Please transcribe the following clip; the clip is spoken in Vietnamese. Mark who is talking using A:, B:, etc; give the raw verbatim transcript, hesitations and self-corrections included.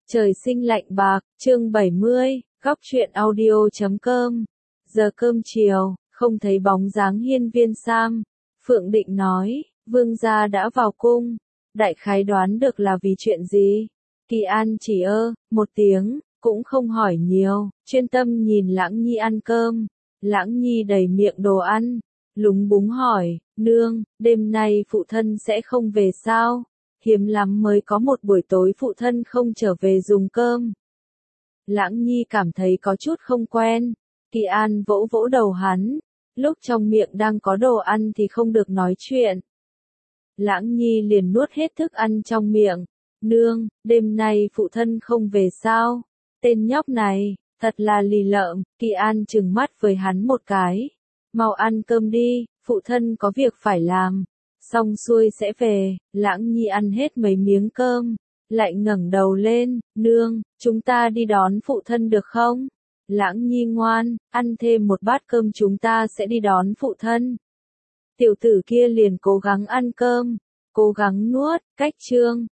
A: Trời sinh lạnh bạc, chương bảy mươi, góc truyện audio chấm com. Giờ cơm chiều, không thấy bóng dáng Hiên Viên Sam. Phượng Định nói, vương gia đã vào cung. Đại khái đoán được là vì chuyện gì? Kỳ An chỉ ơ, một tiếng, cũng không hỏi nhiều, chuyên tâm nhìn Lãng Nhi ăn cơm. Lãng Nhi đầy miệng đồ ăn, lúng búng hỏi, nương, đêm nay phụ thân sẽ không về sao? Hiếm lắm mới có một buổi tối phụ thân không trở về dùng cơm. Lãng Nhi cảm thấy có chút không quen. Kỳ An vỗ vỗ đầu hắn. Lúc trong miệng đang có đồ ăn thì không được nói chuyện. Lãng Nhi liền nuốt hết thức ăn trong miệng. Nương, đêm nay phụ thân không về sao? Tên nhóc này, thật là lì lợm. Kỳ An trừng mắt với hắn một cái. Mau ăn cơm đi, phụ thân có việc phải làm. Xong xuôi sẽ về. Lãng Nhi ăn hết mấy miếng cơm, lại ngẩng đầu lên, nương, chúng ta đi đón phụ thân được không? Lãng Nhi ngoan, ăn thêm một bát cơm chúng ta sẽ đi đón phụ thân. Tiểu tử kia liền cố gắng ăn cơm, cố gắng nuốt, cách chương.